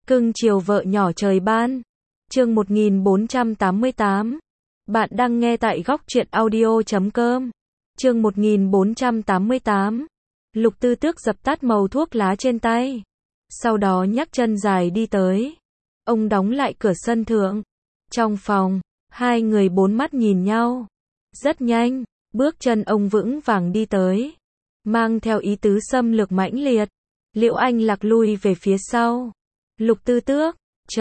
Cưng chiều vợ nhỏ trời ban. Chương 1488. Bạn đang nghe tại góc truyện audio.com. Chương 1488. Lục Tư Tước dập tắt màu thuốc lá trên tay. Sau đó nhấc chân dài đi tới. Ông đóng lại cửa sân thượng. Trong phòng, hai người bốn mắt nhìn nhau. Rất nhanh, bước chân ông vững vàng đi tới. Mang theo ý tứ xâm lược mãnh liệt. Liễu Anh Lạc lui về phía sau. Lục Tư Tước,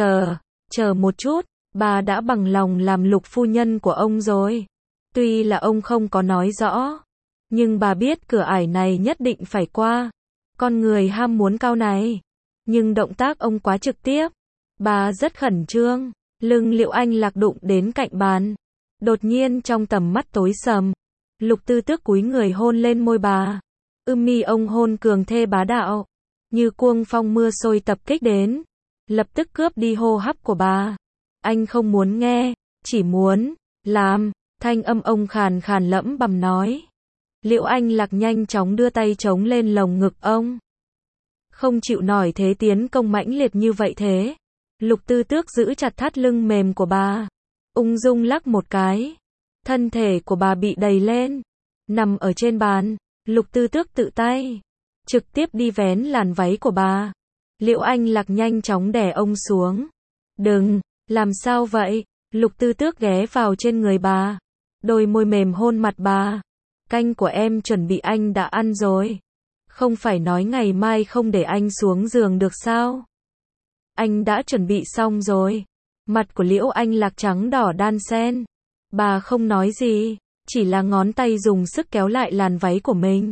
chờ một chút, bà đã bằng lòng làm Lục phu nhân của ông rồi. Tuy là ông không có nói rõ, nhưng bà biết cửa ải này nhất định phải qua. Con người ham muốn cao này. Nhưng động tác ông quá trực tiếp. Bà rất khẩn trương. Lưng Liễu Anh Lạc đụng đến cạnh bàn. Đột nhiên trong tầm mắt tối sầm, Lục Tư Tước cúi người hôn lên môi bà. Mi ông hôn cường thê bá đạo, như cuồng phong mưa sôi tập kích đến, lập tức cướp đi hô hấp của bà. Anh không muốn nghe, chỉ muốn làm. Thanh âm ông khàn khàn lẩm bẩm nói. Liễu Anh Lạc nhanh chóng đưa tay chống lên lồng ngực ông. Không chịu nổi thế tiến công mãnh liệt như vậy thế. Lục Tư Tước giữ chặt thắt lưng mềm của bà, ung dung lắc một cái. Thân thể của bà bị đẩy lên, nằm ở trên bàn. Lục Tư Tước tự tay trực tiếp đi vén làn váy của bà. Liễu Anh Lạc nhanh chóng đè ông xuống. Đừng, làm sao vậy? Lục Tư Tước ghé vào trên người bà, đôi môi mềm hôn mặt bà. Canh của em chuẩn bị anh đã ăn rồi. Không phải nói ngày mai không để anh xuống giường được sao? Anh đã chuẩn bị xong rồi. Mặt của Liễu Anh Lạc trắng đỏ đan xen. Bà không nói gì, chỉ là ngón tay dùng sức kéo lại làn váy của mình,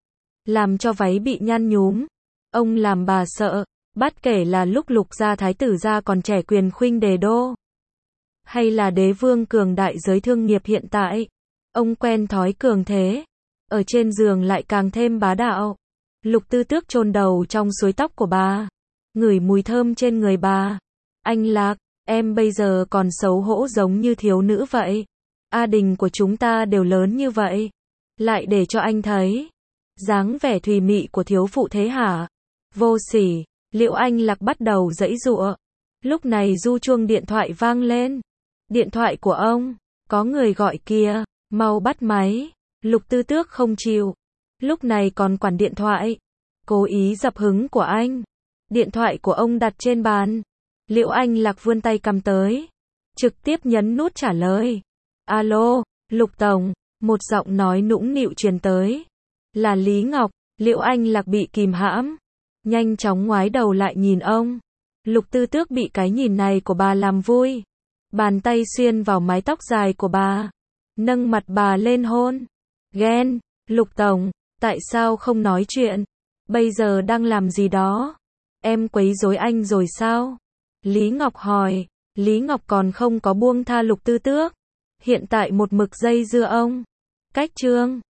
làm cho váy bị nhăn nhúm. Ông làm bà sợ, bất kể là lúc Lục gia thái tử gia còn trẻ quyền khuynh đề đô, hay là đế vương cường đại giới thương nghiệp hiện tại, ông quen thói cường thế, ở trên giường lại càng thêm bá đạo. Lục Tư Tước chôn đầu trong suối tóc của bà, ngửi mùi thơm trên người bà. Anh Lạc, em bây giờ còn xấu hổ giống như thiếu nữ vậy. A Đình của chúng ta đều lớn như vậy, lại để cho anh thấy dáng vẻ thùy mị của thiếu phụ thế hả? Vô sỉ. Liễu Anh Lạc bắt đầu giãy giụa. Lúc này du chuông điện thoại vang lên. Điện thoại của ông, có người gọi kìa, mau bắt máy. Lục Tư Tước không chịu, lúc này còn quản điện thoại, cố ý dập hứng của anh. Điện thoại của ông đặt trên bàn. Liễu Anh Lạc vươn tay cầm tới, trực tiếp nhấn nút trả lời. Alo, Lục Tổng, một giọng nói nũng nịu truyền tới. Là Lý Ngọc. Liễu Anh Lạc bị kìm hãm, nhanh chóng ngoái đầu lại nhìn ông. Lục Tư Tước bị cái nhìn này của bà làm vui. Bàn tay xuyên vào mái tóc dài của bà, nâng mặt bà lên hôn. Ghen, Lục Tổng, tại sao không nói chuyện? Bây giờ đang làm gì đó? Em quấy rối anh rồi sao? Lý Ngọc hỏi. Lý Ngọc còn không có buông tha Lục Tư Tước, hiện tại một mực dây dưa ông. Cách chương